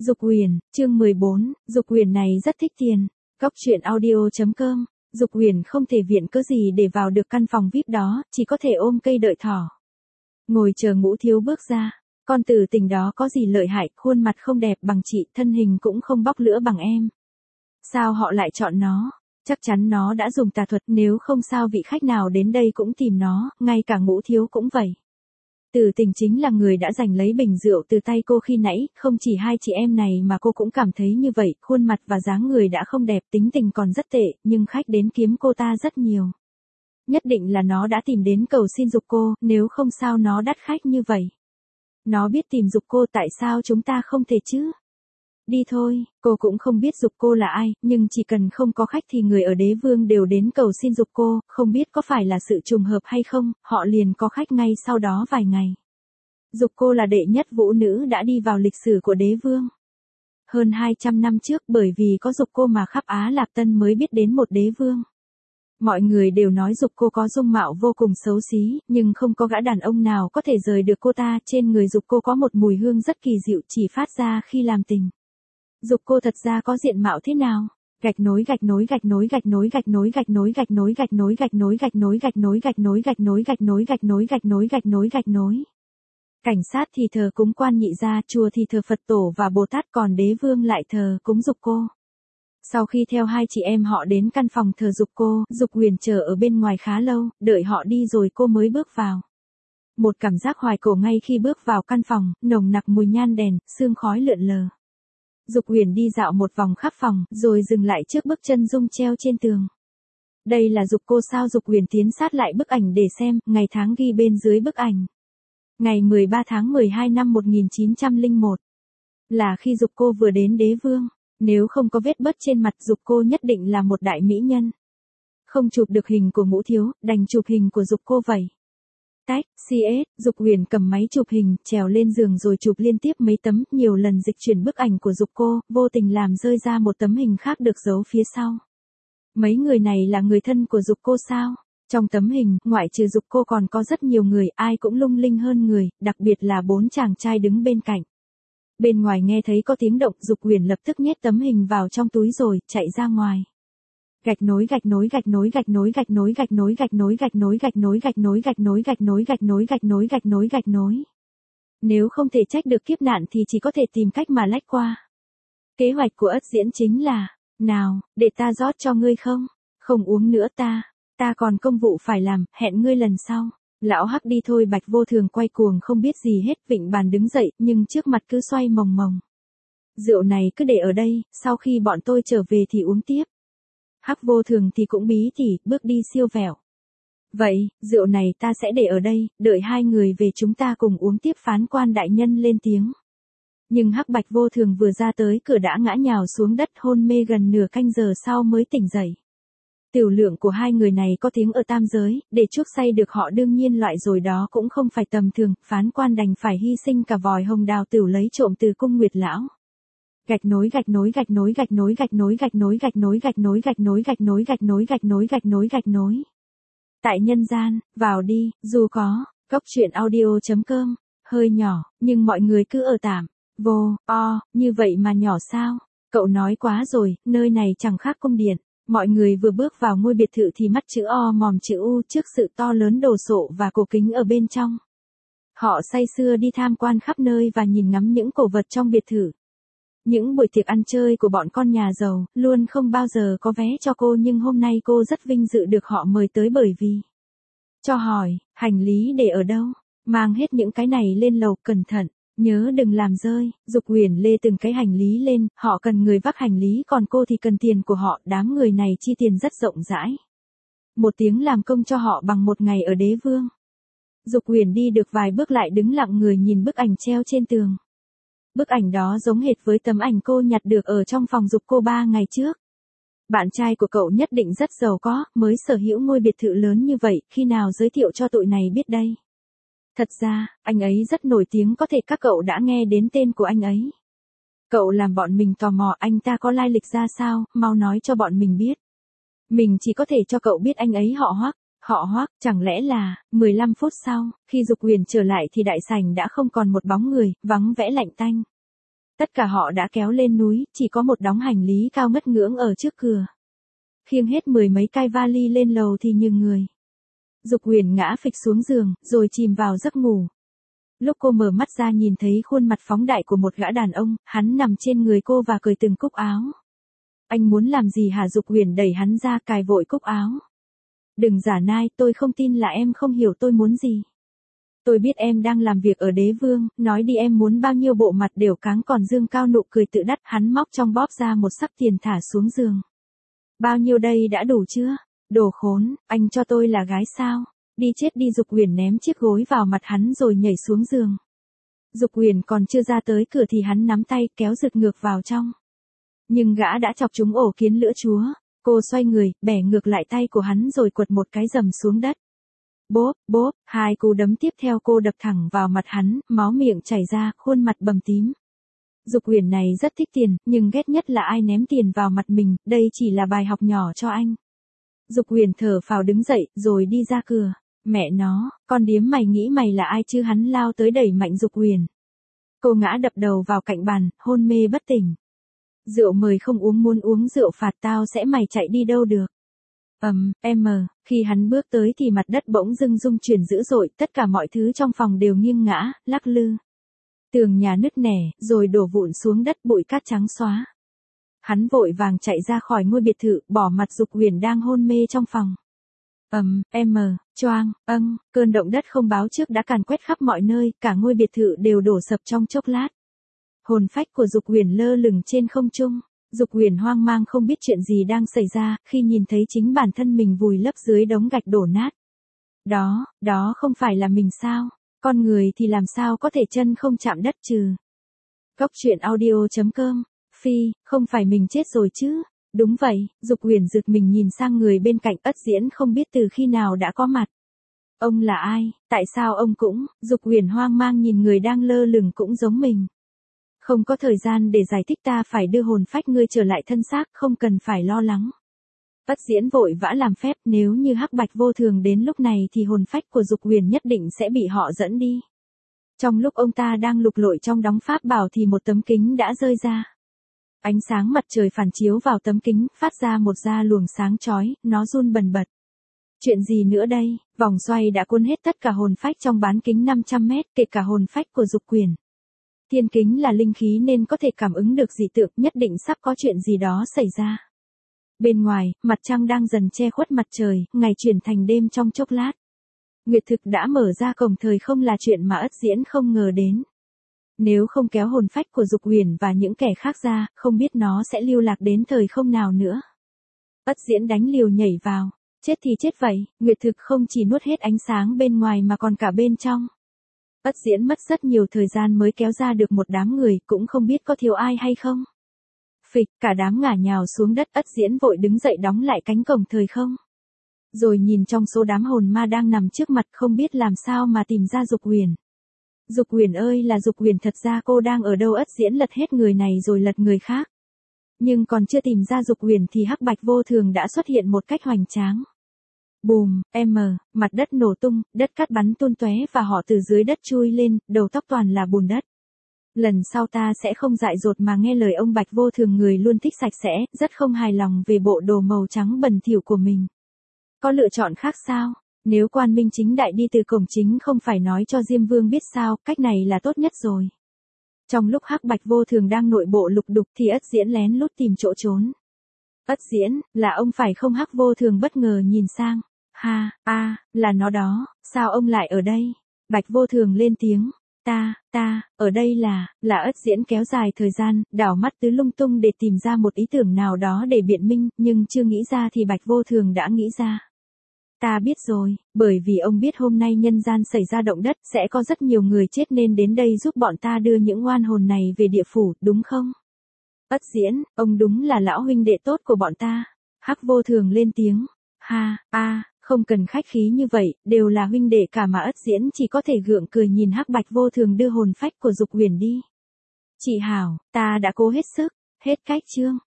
Dục Huyền, chương 14, Dục Huyền này rất thích tiền. Góc truyện audio.com. Dục Huyền không thể viện cớ gì để vào được căn phòng VIP đó, chỉ có thể ôm cây đợi thỏ. Ngồi chờ Ngũ Thiếu bước ra. Con tử tình đó có gì lợi hại, khuôn mặt không đẹp bằng chị, thân hình cũng không bóc lửa bằng em. Sao họ lại chọn nó? Chắc chắn nó đã dùng tà thuật, nếu không sao vị khách nào đến đây cũng tìm nó, ngay cả Ngũ Thiếu cũng vậy. Tử tình chính là người đã giành lấy bình rượu từ tay cô khi nãy, không chỉ hai chị em này mà cô cũng cảm thấy như vậy, khuôn mặt và dáng người đã không đẹp, tính tình còn rất tệ, nhưng khách đến kiếm cô ta rất nhiều. Nhất định là nó đã tìm đến cầu xin Dục cô, nếu không sao nó đắt khách như vậy. Nó biết tìm Dục cô, tại sao chúng ta không thể chứ? Đi thôi, cô cũng không biết Dục cô là ai, nhưng chỉ cần không có khách thì người ở Đế Vương đều đến cầu xin Dục cô, không biết có phải là sự trùng hợp hay không, họ liền có khách ngay sau đó vài ngày. Dục cô là đệ nhất vũ nữ đã đi vào lịch sử của Đế Vương. Hơn 200 năm trước, bởi vì có Dục cô mà khắp Á Lạc Tân mới biết đến một Đế Vương. Mọi người đều nói Dục cô có dung mạo vô cùng xấu xí, nhưng không có gã đàn ông nào có thể rời được cô ta, trên người Dục cô có một mùi hương rất kỳ diệu chỉ phát ra khi làm tình. Dục cô thật ra có diện mạo thế nào? Gạch nối gạch nối gạch nối gạch nối gạch nối gạch nối gạch nối gạch nối gạch nối gạch nối gạch nối gạch nối gạch nối gạch nối gạch nối gạch nối gạch nối gạch nối. Cảnh sát thì thờ cúng Quan Nhị Gia, chùa thì thờ Phật tổ và Bồ Tát, còn Đế Vương lại thờ cúng Dục cô. Sau khi theo hai chị em họ đến căn phòng thờ Dục cô, Dục Huyền chờ ở bên ngoài khá lâu, đợi họ đi rồi cô mới bước vào. Một cảm giác hoài cổ ngay khi bước vào căn phòng, nồng nặc mùi nhang đèn, sương khói lượn lờ. Dục Huyền đi dạo một vòng khắp phòng, rồi dừng lại trước bức chân dung treo trên tường. Đây là Dục cô sao? Dục Huyền tiến sát lại bức ảnh để xem, ngày tháng ghi bên dưới bức ảnh. Ngày 13 tháng 12 năm 1901. Là khi Dục cô vừa đến Đế Vương. Nếu không có vết bớt trên mặt, Dục cô nhất định là một đại mỹ nhân. Không chụp được hình của Ngũ Thiếu, đành chụp hình của Dục cô vậy. Tách, CS, Dục Huyền cầm máy chụp hình, trèo lên giường rồi chụp liên tiếp mấy tấm, nhiều lần dịch chuyển bức ảnh của Dục cô, vô tình làm rơi ra một tấm hình khác được giấu phía sau. Mấy người này là người thân của Dục cô sao? Trong tấm hình, ngoại trừ Dục cô còn có rất nhiều người, ai cũng lung linh hơn người, đặc biệt là 4 chàng trai đứng bên cạnh. Bên ngoài nghe thấy có tiếng động, Dục Huyền lập tức nhét tấm hình vào trong túi rồi chạy ra ngoài. Gạch nối gạch nối gạch nối gạch nối gạch nối gạch nối gạch nối gạch nối gạch nối gạch nối gạch nối gạch nối gạch nối gạch nối gạch nối gạch nối. Nếu không thể trách được kiếp nạn thì chỉ có thể tìm cách mà lách qua. Kế hoạch của Ất Diễn chính là, nào, để ta rót cho ngươi không? Không uống nữa ta còn công vụ phải làm, hẹn ngươi lần sau. Lão Hắc đi thôi. Bạch Vô Thường quay cuồng không biết gì hết, vịnh bàn đứng dậy, nhưng trước mặt cứ xoay mồng mồng. Rượu này cứ để ở đây, sau khi bọn tôi trở về thì uống tiếp. Hắc Vô Thường thì cũng bí tỉ, bước đi siêu vẹo. Vậy, rượu này ta sẽ để ở đây, đợi hai người về chúng ta cùng uống tiếp. Phán quan đại nhân lên tiếng. Nhưng Hắc Bạch Vô Thường vừa ra tới cửa đã ngã nhào xuống đất, hôn mê gần nửa canh giờ sau mới tỉnh dậy. Tiểu lượng của hai người này có tiếng ở tam giới, để chuốc say được họ đương nhiên loại rồi đó cũng không phải tầm thường, phán quan đành phải hy sinh cả vòi hồng đào tửu lấy trộm từ cung Nguyệt lão. Gạch nối gạch nối gạch nối gạch nối gạch nối gạch nối gạch nối gạch nối gạch nối gạch nối gạch nối gạch nối gạch nối gạch nối. Tại nhân gian, vào đi, dù có, góc truyện audio.com, hơi nhỏ, nhưng mọi người cứ ở tạm, như vậy mà nhỏ sao? Cậu nói quá rồi, nơi này chẳng khác cung điện. Mọi người vừa bước vào ngôi biệt thự thì mắt chữ O mòm chữ U trước sự to lớn đồ sộ và cổ kính ở bên trong. Họ say sưa đi tham quan khắp nơi và nhìn ngắm những cổ vật trong biệt thự. Những buổi tiệc ăn chơi của bọn con nhà giàu, luôn không bao giờ có vé cho cô, nhưng hôm nay cô rất vinh dự được họ mời tới bởi vì. Cho hỏi, hành lý để ở đâu? Mang hết những cái này lên lầu, cẩn thận, nhớ đừng làm rơi. Dục Huyền lê từng cái hành lý lên, họ cần người vác hành lý còn cô thì cần tiền của họ, đám người này chi tiền rất rộng rãi. 1 tiếng làm công cho họ bằng 1 ngày ở Đế Vương. Dục Huyền đi được vài bước lại đứng lặng người nhìn bức ảnh treo trên tường. Bức ảnh đó giống hệt với tấm ảnh cô nhặt được ở trong phòng Dục cô 3 ngày trước. Bạn trai của cậu nhất định rất giàu có, mới sở hữu ngôi biệt thự lớn như vậy, khi nào giới thiệu cho tụi này biết đây. Thật ra, anh ấy rất nổi tiếng, có thể các cậu đã nghe đến tên của anh ấy. Cậu làm bọn mình tò mò, anh ta có lai lịch ra sao, mau nói cho bọn mình biết. Mình chỉ có thể cho cậu biết anh ấy họ Hoắc. Họ Hoắc, chẳng lẽ là. 15 phút sau, khi Dục Huyền trở lại thì đại sảnh đã không còn một bóng người, vắng vẻ lạnh tanh. Tất cả họ đã kéo lên núi, chỉ có một đống hành lý cao ngất ngưỡng ở trước cửa. Khiêng hết 10 mấy cái vali lên lầu thì nhường người. Dục Huyền ngã phịch xuống giường, rồi chìm vào giấc ngủ. Lúc cô mở mắt ra nhìn thấy khuôn mặt phóng đại của một gã đàn ông, hắn nằm trên người cô và cởi từng cúc áo. Anh muốn làm gì hả? Dục Huyền đẩy hắn ra, cài vội cúc áo. Đừng giả nai, tôi không tin là em không hiểu tôi muốn gì. Tôi biết em đang làm việc ở Đế Vương, nói đi em muốn bao nhiêu. Bộ mặt đều cáng còn dương cao nụ cười tự đắc, hắn móc trong bóp ra một xấp tiền thả xuống giường. Bao nhiêu đây đã đủ chưa? Đồ khốn, anh cho tôi là gái sao? Đi chết đi. Dục Huyền ném chiếc gối vào mặt hắn rồi nhảy xuống giường. Dục Huyền còn chưa ra tới cửa thì hắn nắm tay kéo giật ngược vào trong. Nhưng gã đã chọc trúng ổ kiến lửa chúa. Cô xoay người, bẻ ngược lại tay của hắn rồi quật một cái rầm xuống đất. Bốp, bốp, 2 cú đấm tiếp theo cô đập thẳng vào mặt hắn, máu miệng chảy ra, khuôn mặt bầm tím. Dục Huyền này rất thích tiền, nhưng ghét nhất là ai ném tiền vào mặt mình, đây chỉ là bài học nhỏ cho anh. Dục Huyền thở phào đứng dậy, rồi đi ra cửa. Mẹ nó, con điếm mày nghĩ mày là ai chứ? Hắn lao tới đẩy mạnh Dục Huyền. Cô ngã đập đầu vào cạnh bàn, hôn mê bất tỉnh. Rượu mời không uống, muốn uống rượu phạt tao sẽ, mày chạy đi đâu được. Khi hắn bước tới thì mặt đất bỗng dưng rung chuyển dữ dội, tất cả mọi thứ trong phòng đều nghiêng ngã, lắc lư. Tường nhà nứt nẻ, rồi đổ vụn xuống đất, bụi cát trắng xóa. Hắn vội vàng chạy ra khỏi ngôi biệt thự, bỏ mặt Dục Huyền đang hôn mê trong phòng. Choang, cơn động đất không báo trước đã càn quét khắp mọi nơi, cả ngôi biệt thự đều đổ sập trong chốc lát. Hồn phách của Dục Huyền lơ lửng trên không trung. Dục Huyền hoang mang không biết chuyện gì đang xảy ra, khi nhìn thấy chính bản thân mình vùi lấp dưới đống gạch đổ nát. Đó không phải là mình sao? Con người thì làm sao có thể chân không chạm đất chứ? Cóc truyện audio.com. Phi, không phải mình chết rồi chứ? Đúng vậy. Dục Huyền giật mình nhìn sang người bên cạnh. Ất Diễn không biết từ khi nào đã có mặt. Ông là ai? Tại sao ông cũng? Dục Huyền hoang mang nhìn người đang lơ lửng cũng giống mình. Không có thời gian để giải thích, ta phải đưa hồn phách ngươi trở lại thân xác, không cần phải lo lắng. Ất Diễn vội vã làm phép, nếu như Hắc Bạch Vô Thường đến lúc này thì hồn phách của Dục Huyền nhất định sẽ bị họ dẫn đi. Trong lúc ông ta đang lục lội trong đống pháp bảo thì một tấm kính đã rơi ra. Ánh sáng mặt trời phản chiếu vào tấm kính, phát ra một ra luồng sáng chói, nó run bần bật. Chuyện gì nữa đây? Vòng xoay đã cuốn hết tất cả hồn phách trong bán kính 500 mét, kể cả hồn phách của Dục Huyền. Thiên kính là linh khí nên có thể cảm ứng được dị tượng, nhất định sắp có chuyện gì đó xảy ra. Bên ngoài, mặt trăng đang dần che khuất mặt trời, ngày chuyển thành đêm trong chốc lát. Nguyệt thực đã mở ra cổng thời không là chuyện mà Ất Diễn không ngờ đến. Nếu không kéo hồn phách của Dục Huyền và những kẻ khác ra, không biết nó sẽ lưu lạc đến thời không nào nữa. Ất Diễn đánh liều nhảy vào. Chết thì chết vậy, Nguyệt thực không chỉ nuốt hết ánh sáng bên ngoài mà còn cả bên trong. Ất Diễn mất rất nhiều thời gian mới kéo ra được một đám người, cũng không biết có thiếu ai hay không. Phịch, cả đám ngả nhào xuống đất. Ất Diễn vội đứng dậy đóng lại cánh cổng thời không. Rồi nhìn trong số đám hồn ma đang nằm trước mặt, không biết làm sao mà tìm ra Dục Huyền. Dục Huyền ơi là Dục Huyền, thật ra cô đang ở đâu? Ất Diễn lật hết người này rồi lật người khác. Nhưng còn chưa tìm ra Dục Huyền thì Hắc Bạch Vô Thường đã xuất hiện một cách hoành tráng. Bùm, mặt đất nổ tung, đất cát bắn tung tóe và họ từ dưới đất chui lên, đầu tóc toàn là bùn đất. Lần sau ta sẽ không dại dột mà nghe lời ông Bạch Vô Thường, người luôn thích sạch sẽ, rất không hài lòng về bộ đồ màu trắng bẩn thỉu của mình. Có lựa chọn khác sao? Nếu Quan Minh chính đại đi từ cổng chính không phải nói cho Diêm Vương biết sao, cách này là tốt nhất rồi. Trong lúc Hắc Bạch Vô Thường đang nội bộ lục đục thì Ất Diễn lén lút tìm chỗ trốn. Ất Diễn, là ông phải không? Hắc Vô Thường bất ngờ nhìn sang. Là nó đó, sao ông lại ở đây? Bạch Vô Thường lên tiếng. Ở đây là Ất Diễn kéo dài thời gian, đảo mắt tứ lung tung để tìm ra một ý tưởng nào đó để biện minh, nhưng chưa nghĩ ra thì Bạch Vô Thường đã nghĩ ra. Ta biết rồi, bởi vì ông biết hôm nay nhân gian xảy ra động đất, sẽ có rất nhiều người chết nên đến đây giúp bọn ta đưa những oan hồn này về địa phủ, đúng không? Ất Diễn, ông đúng là lão huynh đệ tốt của bọn ta. Hắc Vô Thường lên tiếng. Không cần khách khí như vậy, đều là huynh đệ cả mà. Ất Diễn chỉ có thể gượng cười nhìn Hắc Bạch Vô Thường đưa hồn phách của Dục Huyền đi. Chị Hảo, ta đã cố hết sức, hết cách chương.